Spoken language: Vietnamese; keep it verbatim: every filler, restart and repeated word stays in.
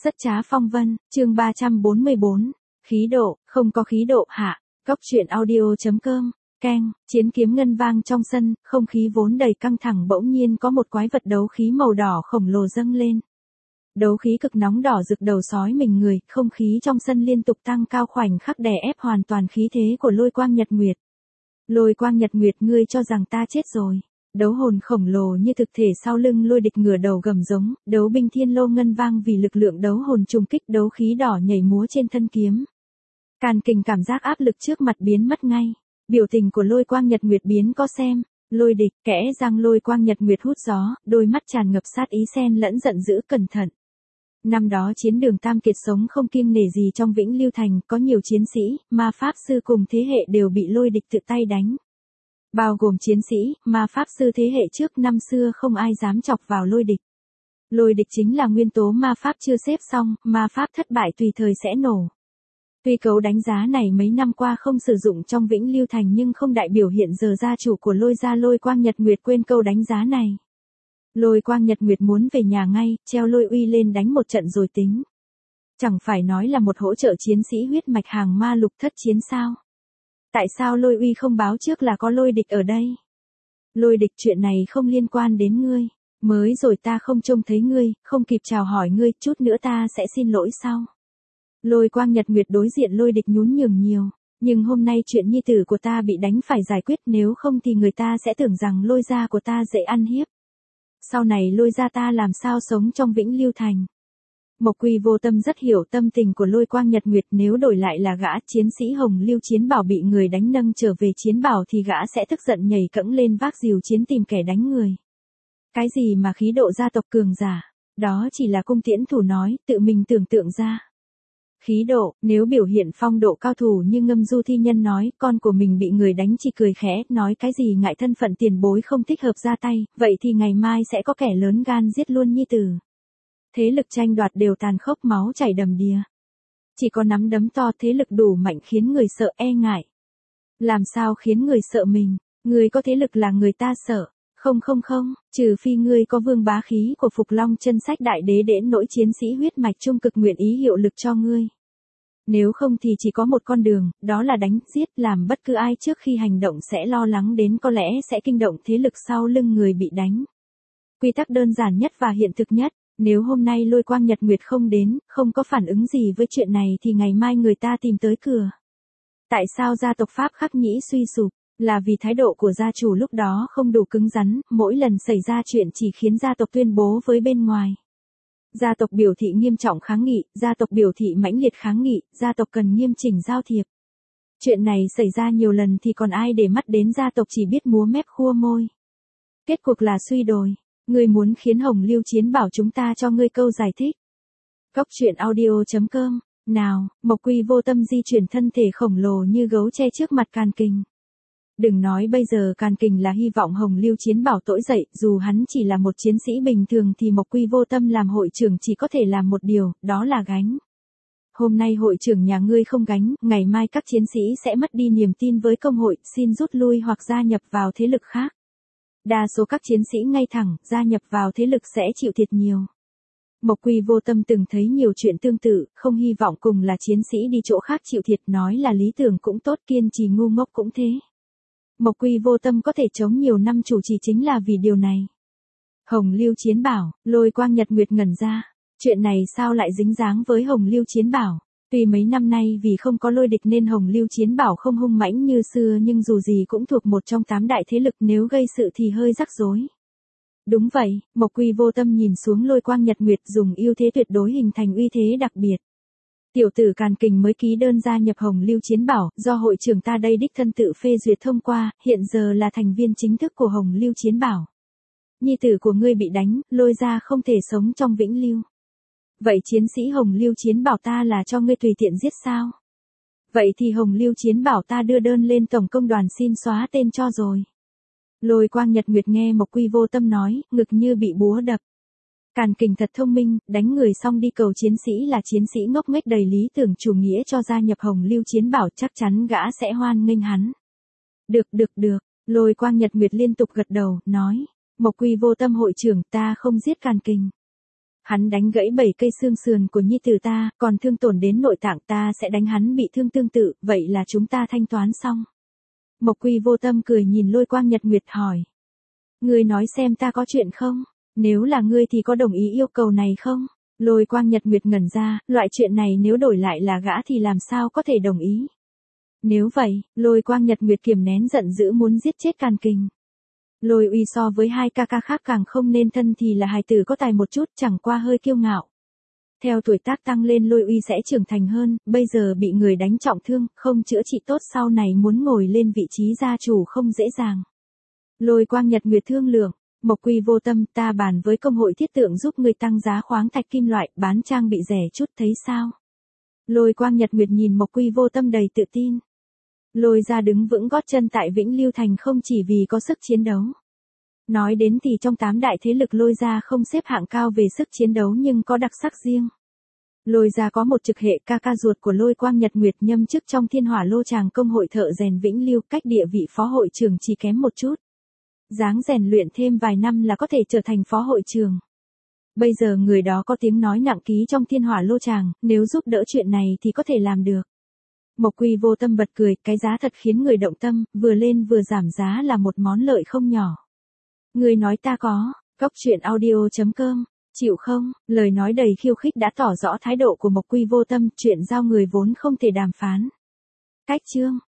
Rất trá phong vân, chương ba trăm bốn mươi bốn, khí độ, không có khí độ hạ, cốc truyện audio.com, keng, chiến kiếm ngân vang trong sân, không khí vốn đầy căng thẳng bỗng nhiên có một quái vật đấu khí màu đỏ khổng lồ dâng lên. Đấu khí cực nóng đỏ rực đầu sói mình người, không khí trong sân liên tục tăng cao khoảnh khắc đè ép hoàn toàn khí thế của lôi quang nhật nguyệt. Lôi quang nhật nguyệt, ngươi cho rằng ta chết rồi. Đấu hồn khổng lồ như thực thể sau lưng lôi địch ngửa đầu gầm giống, đấu binh thiên lô ngân vang vì lực lượng đấu hồn trùng kích, đấu khí đỏ nhảy múa trên thân kiếm. Càn Kình cảm giác áp lực trước mặt biến mất ngay. Biểu tình của lôi quang nhật nguyệt biến có xem. Lôi địch, kẽ răng lôi quang nhật nguyệt hút gió, đôi mắt tràn ngập sát ý xen lẫn giận dữ cẩn thận. Năm đó chiến đường Tam Kiệt sống không kiêng nể gì trong Vĩnh Lưu Thành, có nhiều chiến sĩ, ma pháp sư cùng thế hệ đều bị lôi địch tự tay đánh. Bao gồm chiến sĩ, ma pháp sư thế hệ trước năm xưa không ai dám chọc vào lôi địch. Lôi địch chính là nguyên tố ma pháp chưa xếp xong, ma pháp thất bại tùy thời sẽ nổ. Tuy cấu đánh giá này mấy năm qua không sử dụng trong Vĩnh Lưu Thành nhưng không đại biểu hiện giờ gia chủ của lôi gia lôi quang nhật nguyệt quên câu đánh giá này. Lôi quang nhật nguyệt muốn về nhà ngay, treo lôi uy lên đánh một trận rồi tính. Chẳng phải nói là một hỗ trợ chiến sĩ huyết mạch hàng ma lục thất chiến sao? Tại sao lôi uy không báo trước là có lôi địch ở đây? Lôi địch, chuyện này không liên quan đến ngươi. Mới rồi ta không trông thấy ngươi, không kịp chào hỏi ngươi, chút nữa ta sẽ xin lỗi sau. Lôi quang nhật nguyệt đối diện lôi địch nhún nhường nhiều. Nhưng hôm nay chuyện nhi tử của ta bị đánh phải giải quyết, nếu không thì người ta sẽ tưởng rằng lôi gia của ta dễ ăn hiếp. Sau này lôi gia ta làm sao sống trong Vĩnh Lưu Thành. Mộc Quy Vô Tâm rất hiểu tâm tình của lôi quang nhật nguyệt, nếu đổi lại là gã chiến sĩ Hồng Lưu Chiến Bảo bị người đánh nâng trở về chiến bảo thì gã sẽ tức giận nhảy cẫng lên vác rìu chiến tìm kẻ đánh người. Cái gì mà khí độ gia tộc cường giả, đó chỉ là cung tiễn thủ nói, tự mình tưởng tượng ra. Khí độ, nếu biểu hiện phong độ cao thủ như Ngâm Du thi nhân nói, con của mình bị người đánh chỉ cười khẽ, nói cái gì ngại thân phận tiền bối không thích hợp ra tay, vậy thì ngày mai sẽ có kẻ lớn gan giết luôn nhi tử. Thế lực tranh đoạt đều tàn khốc, máu chảy đầm đìa. Chỉ có nắm đấm to, thế lực đủ mạnh khiến người sợ e ngại. Làm sao khiến người sợ mình? Người có thế lực là người ta sợ. Không không không, trừ phi ngươi có vương bá khí của Phục Long Chân Sách Đại Đế đến nỗi chiến sĩ huyết mạch trung cực nguyện ý hiệu lực cho ngươi. Nếu không thì chỉ có một con đường, đó là đánh, giết, làm bất cứ ai trước khi hành động sẽ lo lắng đến có lẽ sẽ kinh động thế lực sau lưng người bị đánh. Quy tắc đơn giản nhất và hiện thực nhất. Nếu hôm nay lôi quang nhật nguyệt không đến, không có phản ứng gì với chuyện này thì ngày mai người ta tìm tới cửa. Tại sao gia tộc Pháp Khắc Nhĩ suy sụp? Là vì thái độ của gia chủ lúc đó không đủ cứng rắn, mỗi lần xảy ra chuyện chỉ khiến gia tộc tuyên bố với bên ngoài. Gia tộc biểu thị nghiêm trọng kháng nghị, gia tộc biểu thị mãnh liệt kháng nghị, gia tộc cần nghiêm chỉnh giao thiệp. Chuyện này xảy ra nhiều lần thì còn ai để mắt đến, gia tộc chỉ biết múa mép khua môi. Kết cuộc là suy đồi. Ngươi muốn khiến Hồng Lưu Chiến Bảo chúng ta cho ngươi câu giải thích. Cốc truyện audio.com, nào, Mộc Quy Vô Tâm di chuyển thân thể khổng lồ như gấu tre trước mặt Càn Kình. Đừng nói bây giờ Càn Kình là hy vọng Hồng Lưu Chiến Bảo trỗi dậy, dù hắn chỉ là một chiến sĩ bình thường thì Mộc Quy Vô Tâm làm hội trưởng chỉ có thể làm một điều, đó là gánh. Hôm nay hội trưởng nhà ngươi không gánh, ngày mai các chiến sĩ sẽ mất đi niềm tin với công hội, xin rút lui hoặc gia nhập vào thế lực khác. Đa số các chiến sĩ ngay thẳng, gia nhập vào thế lực sẽ chịu thiệt nhiều. Mộc Quy Vô Tâm từng thấy nhiều chuyện tương tự, không hy vọng cùng là chiến sĩ đi chỗ khác chịu thiệt, nói là lý tưởng cũng tốt, kiên trì ngu ngốc cũng thế. Mộc Quy Vô Tâm có thể chống nhiều năm chủ trì chính là vì điều này. Hồng Lưu Chiến Bảo, lôi quang nhật nguyệt ngẩn ra. Chuyện này sao lại dính dáng với Hồng Lưu Chiến Bảo? Tuy mấy năm nay vì không có lôi địch nên Hồng Lưu Chiến Bảo không hung mãnh như xưa nhưng dù gì cũng thuộc một trong tám đại thế lực, nếu gây sự thì hơi rắc rối. Đúng vậy, Mộc Quy Vô Tâm nhìn xuống lôi quang nhật nguyệt, dùng ưu thế tuyệt đối hình thành uy thế đặc biệt. Tiểu tử Càn Kình mới ký đơn gia nhập Hồng Lưu Chiến Bảo, do hội trưởng ta đây đích thân tự phê duyệt thông qua, hiện giờ là thành viên chính thức của Hồng Lưu Chiến Bảo. Nhi tử của ngươi bị đánh, lôi ra không thể sống trong Vĩnh Lưu. Vậy chiến sĩ Hồng Lưu Chiến Bảo ta là cho ngươi tùy tiện giết sao? Vậy thì Hồng Lưu Chiến Bảo ta đưa đơn lên tổng công đoàn xin xóa tên cho rồi. Lôi quang nhật nguyệt nghe Mộc Quy Vô Tâm nói, ngực như bị búa đập. Càn Kình thật thông minh, đánh người xong đi cầu chiến sĩ là chiến sĩ ngốc nghếch đầy lý tưởng chủ nghĩa cho gia nhập Hồng Lưu Chiến Bảo, chắc chắn gã sẽ hoan nghênh hắn. Được được được, lôi quang nhật nguyệt liên tục gật đầu, nói. Mộc Quy Vô Tâm hội trưởng, ta không giết Càn Kình. Hắn đánh gãy bảy cây xương sườn của nhi tử ta, còn thương tổn đến nội tạng ta sẽ đánh hắn bị thương tương tự, vậy là chúng ta thanh toán xong. Mộc Quy Vô Tâm cười nhìn Lôi Quang Nhật Nguyệt hỏi. Ngươi nói xem ta có chuyện không? Nếu là ngươi thì có đồng ý yêu cầu này không? Lôi Quang Nhật Nguyệt ngẩn ra, loại chuyện này nếu đổi lại là gã thì làm sao có thể đồng ý. Nếu vậy, Lôi Quang Nhật Nguyệt kiềm nén giận dữ muốn giết chết Càn Kình. Lôi Uy so với hai ca ca khác càng không nên thân thì là hài tử có tài một chút, chẳng qua hơi kiêu ngạo. Theo tuổi tác tăng lên Lôi Uy sẽ trưởng thành hơn, bây giờ bị người đánh trọng thương, không chữa trị tốt sau này muốn ngồi lên vị trí gia chủ không dễ dàng. Lôi Quang Nhật Nguyệt thương lượng, Mộc Quy Vô Tâm, ta bàn với công hội thiết tượng giúp người tăng giá khoáng thạch kim loại, bán trang bị rẻ chút thấy sao? Lôi Quang Nhật Nguyệt nhìn Mộc Quy Vô Tâm đầy tự tin. Lôi ra đứng vững gót chân tại Vĩnh Lưu Thành không chỉ vì có sức chiến đấu. Nói đến thì trong tám đại thế lực Lôi ra không xếp hạng cao về sức chiến đấu nhưng có đặc sắc riêng. Lôi ra có một trực hệ ca ca ruột của Lôi Quang Nhật Nguyệt nhâm chức trong Thiên Hỏa Lô Tràng công hội thợ rèn Vĩnh Lưu, cách địa vị phó hội trưởng chỉ kém một chút. Dáng rèn luyện thêm vài năm là có thể trở thành phó hội trưởng. Bây giờ người đó có tiếng nói nặng ký trong Thiên Hỏa Lô Tràng, nếu giúp đỡ chuyện này thì có thể làm được. Mộc Quy Vô Tâm bật cười, cái giá thật khiến người động tâm, vừa lên vừa giảm giá là một món lợi không nhỏ. Người nói ta có, Cốc Truyện Audio chấm com, chịu không? Lời nói đầy khiêu khích đã tỏ rõ thái độ của Mộc Quy Vô Tâm, chuyện giao người vốn không thể đàm phán. Cách chương